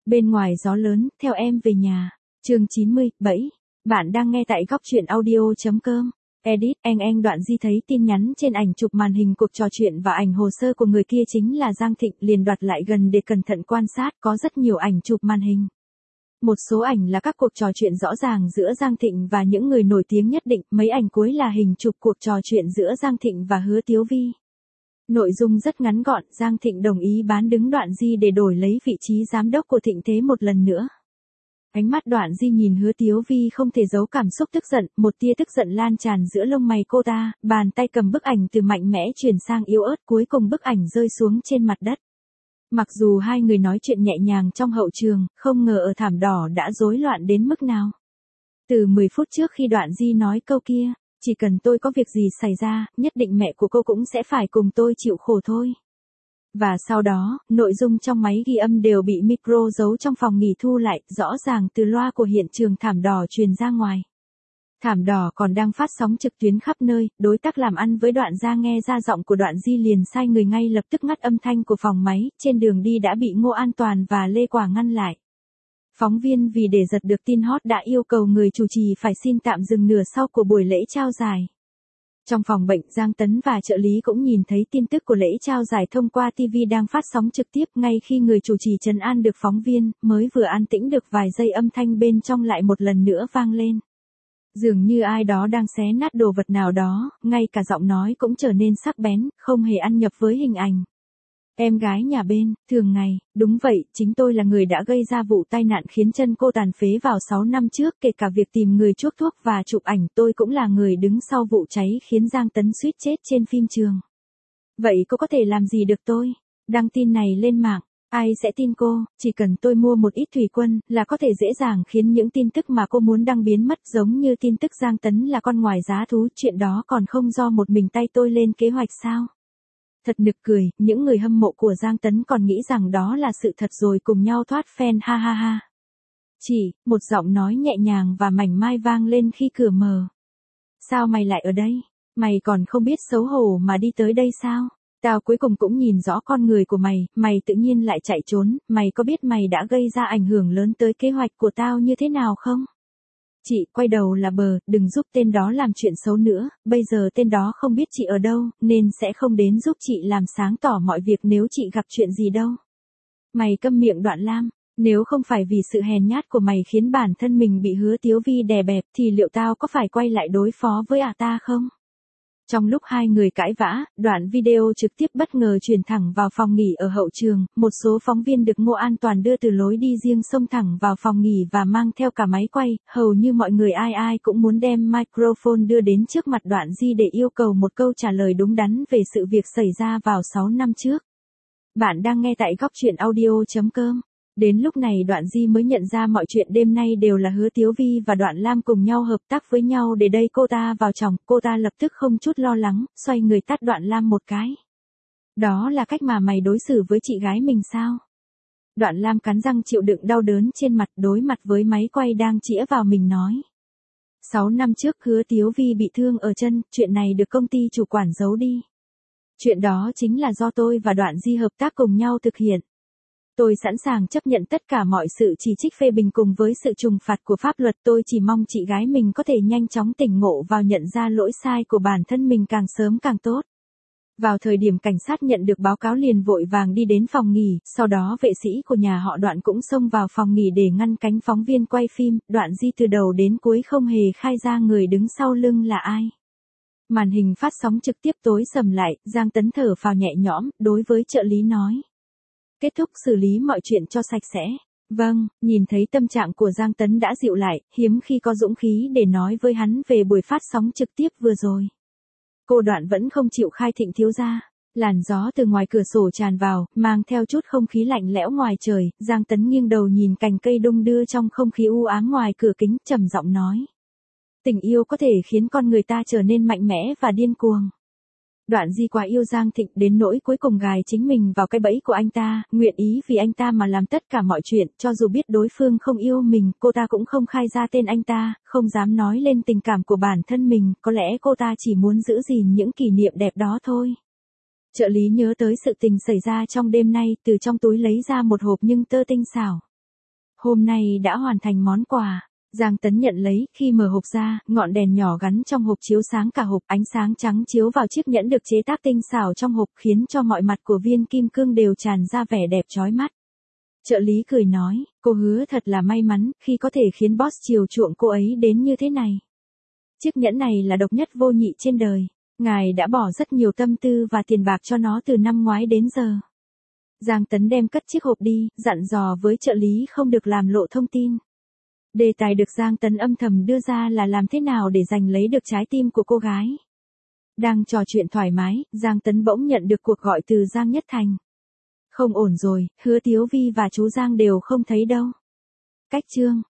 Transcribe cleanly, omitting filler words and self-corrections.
Bên ngoài gió lớn, theo em về nhà. Chương 90, bẫy. Bạn đang nghe tại góc truyện audio.com. Edit, anh Đoạn Di thấy tin nhắn trên ảnh chụp màn hình cuộc trò chuyện và ảnh hồ sơ của người kia chính là Giang Thịnh, liền đoạt lại gần để cẩn thận quan sát, có rất nhiều ảnh chụp màn hình. Một số ảnh là các cuộc trò chuyện rõ ràng giữa Giang Thịnh và những người nổi tiếng nhất định, mấy ảnh cuối là hình chụp cuộc trò chuyện giữa Giang Thịnh và Hứa Tiếu Vi. Nội dung rất ngắn gọn, Giang Thịnh đồng ý bán đứng Đoạn Di để đổi lấy vị trí giám đốc của Thịnh Thế một lần nữa. Ánh mắt Đoạn Di nhìn Hứa Tiếu Vi không thể giấu cảm xúc tức giận, một tia tức giận lan tràn giữa lông mày cô ta, bàn tay cầm bức ảnh từ mạnh mẽ chuyển sang yếu ớt, cuối cùng bức ảnh rơi xuống trên mặt đất. Mặc dù hai người nói chuyện nhẹ nhàng trong hậu trường, không ngờ ở thảm đỏ đã rối loạn đến mức nào. Từ 10 phút trước khi Đoạn Di nói câu kia, chỉ cần tôi có việc gì xảy ra, nhất định mẹ của cô cũng sẽ phải cùng tôi chịu khổ thôi. Và sau đó, nội dung trong máy ghi âm đều bị micro giấu trong phòng nghỉ thu lại, rõ ràng từ loa của hiện trường thảm đỏ truyền ra ngoài. Thảm đỏ còn đang phát sóng trực tuyến khắp nơi, đối tác làm ăn với Đoạn Gia nghe ra giọng của Đoạn Di liền sai người ngay lập tức ngắt âm thanh của phòng máy, trên đường đi đã bị Ngô An Toàn và Lê Quả ngăn lại. Phóng viên vì để giật được tin hot đã yêu cầu người chủ trì phải xin tạm dừng nửa sau của buổi lễ trao giải. Trong phòng bệnh, Giang Tấn và trợ lý cũng nhìn thấy tin tức của lễ trao giải thông qua TV đang phát sóng trực tiếp, ngay khi người chủ trì trấn an được phóng viên, mới vừa an tĩnh được vài giây âm thanh bên trong lại một lần nữa vang lên. Dường như ai đó đang xé nát đồ vật nào đó, ngay cả giọng nói cũng trở nên sắc bén, không hề ăn nhập với hình ảnh. Em gái nhà bên, thường ngày, đúng vậy, chính tôi là người đã gây ra vụ tai nạn khiến chân cô tàn phế vào 6 năm trước, kể cả việc tìm người chuốc thuốc và chụp ảnh, tôi cũng là người đứng sau vụ cháy khiến Giang Tấn suýt chết trên phim trường. Vậy cô có thể làm gì được tôi? Đăng tin này lên mạng, ai sẽ tin cô? Chỉ cần tôi mua một ít thủy quân, là có thể dễ dàng khiến những tin tức mà cô muốn đăng biến mất, giống như tin tức Giang Tấn là con ngoài giá thú, chuyện đó còn không do một mình tay tôi lên kế hoạch sao? Thật nực cười, những người hâm mộ của Giang Tấn còn nghĩ rằng đó là sự thật rồi cùng nhau thoát fan ha ha ha. Chỉ, một giọng nói nhẹ nhàng và mảnh mai vang lên khi cửa mở. Sao mày lại ở đây? Mày còn không biết xấu hổ mà đi tới đây sao? Tao cuối cùng cũng nhìn rõ con người của mày, mày tự nhiên lại chạy trốn, mày có biết mày đã gây ra ảnh hưởng lớn tới kế hoạch của tao như thế nào không? Chị, quay đầu là bờ, đừng giúp tên đó làm chuyện xấu nữa, bây giờ tên đó không biết chị ở đâu, nên sẽ không đến giúp chị làm sáng tỏ mọi việc nếu chị gặp chuyện gì đâu. Mày câm miệng Đoạn Lam, nếu không phải vì sự hèn nhát của mày khiến bản thân mình bị Hứa Tiếu Vi đè bẹp thì liệu tao có phải quay lại đối phó với ta không? Trong lúc hai người cãi vã, đoạn video trực tiếp bất ngờ truyền thẳng vào phòng nghỉ ở hậu trường, một số phóng viên được Ngô An Toàn đưa từ lối đi riêng xông thẳng vào phòng nghỉ và mang theo cả máy quay, hầu như mọi người ai cũng muốn đem microphone đưa đến trước mặt Đoạn Di để yêu cầu một câu trả lời đúng đắn về sự việc xảy ra vào 6 năm trước. Bạn đang nghe tại góc truyện audio.com. Đến lúc này Đoạn Di mới nhận ra mọi chuyện đêm nay đều là Hứa Tiếu Vi và Đoạn Lam cùng nhau hợp tác với nhau để đẩy cô ta vào chồng, cô ta lập tức không chút lo lắng, xoay người tát Đoạn Lam một cái. Đó là cách mà mày đối xử với chị gái mình sao? Đoạn Lam cắn răng chịu đựng đau đớn trên mặt, đối mặt với máy quay đang chĩa vào mình nói. 6 năm trước Hứa Tiếu Vi bị thương ở chân, chuyện này được công ty chủ quản giấu đi. Chuyện đó chính là do tôi và Đoạn Di hợp tác cùng nhau thực hiện. Tôi sẵn sàng chấp nhận tất cả mọi sự chỉ trích phê bình cùng với sự trừng phạt của pháp luật, tôi chỉ mong chị gái mình có thể nhanh chóng tỉnh ngộ vào nhận ra lỗi sai của bản thân mình càng sớm càng tốt. Vào thời điểm cảnh sát nhận được báo cáo liền vội vàng đi đến phòng nghỉ, sau đó vệ sĩ của nhà họ Đoạn cũng xông vào phòng nghỉ để ngăn cánh phóng viên quay phim, Đoạn Di từ đầu đến cuối không hề khai ra người đứng sau lưng là ai. Màn hình phát sóng trực tiếp tối sầm lại, Giang Tấn thở phào nhẹ nhõm, đối với trợ lý nói. Kết thúc xử lý mọi chuyện cho sạch sẽ. Vâng, nhìn thấy tâm trạng của Giang Tấn đã dịu lại, hiếm khi có dũng khí để nói với hắn về buổi phát sóng trực tiếp vừa rồi. Cô Đoạn vẫn không chịu khai Thịnh thiếu gia. Làn gió từ ngoài cửa sổ tràn vào, mang theo chút không khí lạnh lẽo ngoài trời, Giang Tấn nghiêng đầu nhìn cành cây đung đưa trong không khí u ám ngoài cửa kính, trầm giọng nói. Tình yêu có thể khiến con người ta trở nên mạnh mẽ và điên cuồng. Đoạn Di quá yêu Giang Thịnh đến nỗi cuối cùng gài chính mình vào cái bẫy của anh ta, nguyện ý vì anh ta mà làm tất cả mọi chuyện, cho dù biết đối phương không yêu mình, cô ta cũng không khai ra tên anh ta, không dám nói lên tình cảm của bản thân mình, có lẽ cô ta chỉ muốn giữ gìn những kỷ niệm đẹp đó thôi. Trợ lý nhớ tới sự tình xảy ra trong đêm nay, từ trong túi lấy ra một hộp nhưng tơ tinh xảo. Hôm nay đã hoàn thành món quà. Giang Tấn nhận lấy, khi mở hộp ra, ngọn đèn nhỏ gắn trong hộp chiếu sáng cả hộp, ánh sáng trắng chiếu vào chiếc nhẫn được chế tác tinh xảo trong hộp khiến cho mọi mặt của viên kim cương đều tràn ra vẻ đẹp chói mắt. Trợ lý cười nói, cô hứa thật là may mắn khi có thể khiến boss chiều chuộng cô ấy đến như thế này. Chiếc nhẫn này là độc nhất vô nhị trên đời. Ngài đã bỏ rất nhiều tâm tư và tiền bạc cho nó từ năm ngoái đến giờ. Giang Tấn đem cất chiếc hộp đi, dặn dò với trợ lý không được làm lộ thông tin. Đề tài được Giang Tấn âm thầm đưa ra là làm thế nào để giành lấy được trái tim của cô gái. Đang trò chuyện thoải mái, Giang Tấn bỗng nhận được cuộc gọi từ Giang Nhất Thành. Không ổn rồi, Hứa Tiếu Vi và chú Giang đều không thấy đâu. Cách chương